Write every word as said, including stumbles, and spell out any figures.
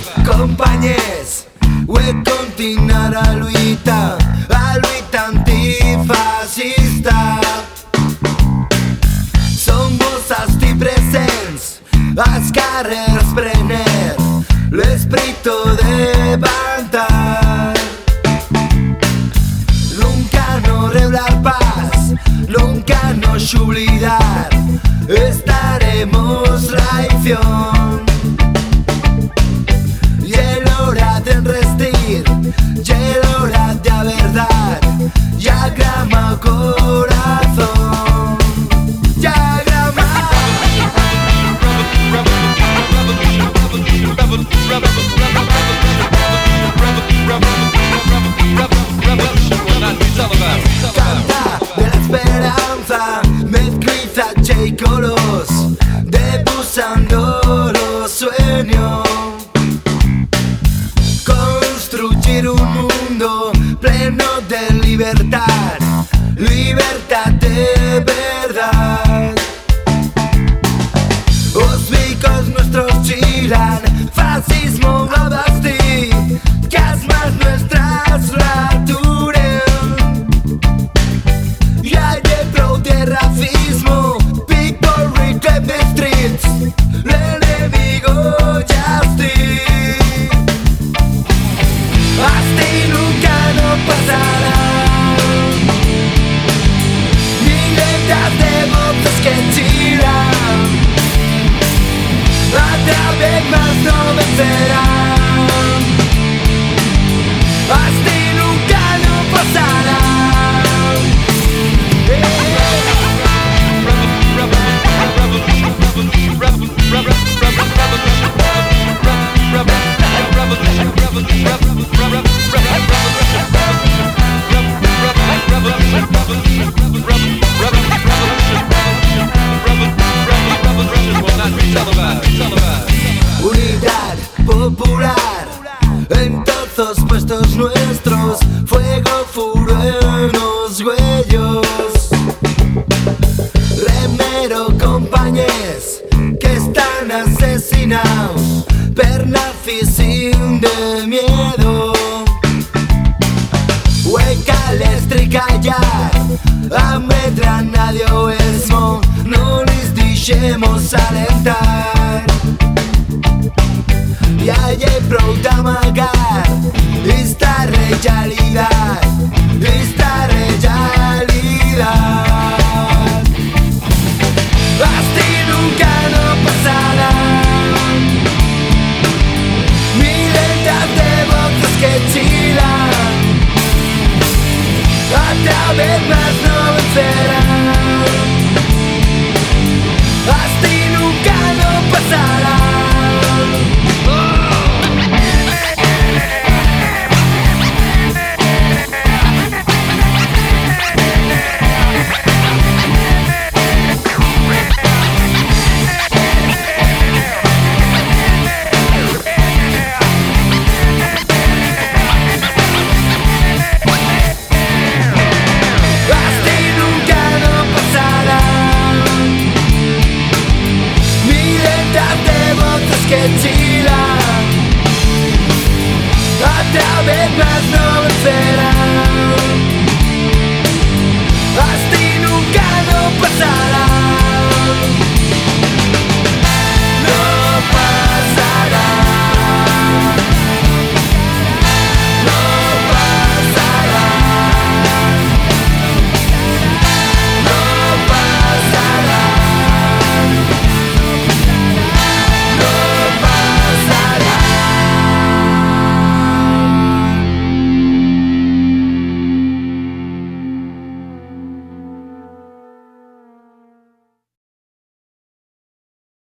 Companyers, vull continuar a lluitar, a lluitar antifascista. Som molts estic presents, als carrers prener l'esperit de banda. Nunca no reblar paz, nunca nos olvidar, estaremos traición. Hora de enrestir, llega hora de verdad, ya grama corazón, ya grama. Canta de la esperanza, mezclita y coros, debusando los sueños. Construir un mundo pleno de libertad, libertad de verdad. Los vicos nuestros chilan, fascismo a bastir, que asmas nuestras raturen. Y hay de pro de racismo, people reclaim the streets, el enemigo justice. Así nunca no pasará. Miles de voces que tiran, otra vez más no vencerán. Así nunca no pasará. Unidad popular en todos puestos nuestros, fuego, furo en los huellos. Remero, compañeros que están asesinados per narcisismo de miedo. Hueca eléctrica ya, ametra nadie esmo, no les deixemos alentar. Y hay prou d'amagar esta realidad, esta realidad. Así nunca no pasará. Miles de voces que chilan, otra vez más no vencerán. Así nunca no pasará. Que chilan, otra vez más no vencerán. Así nunca no pasará.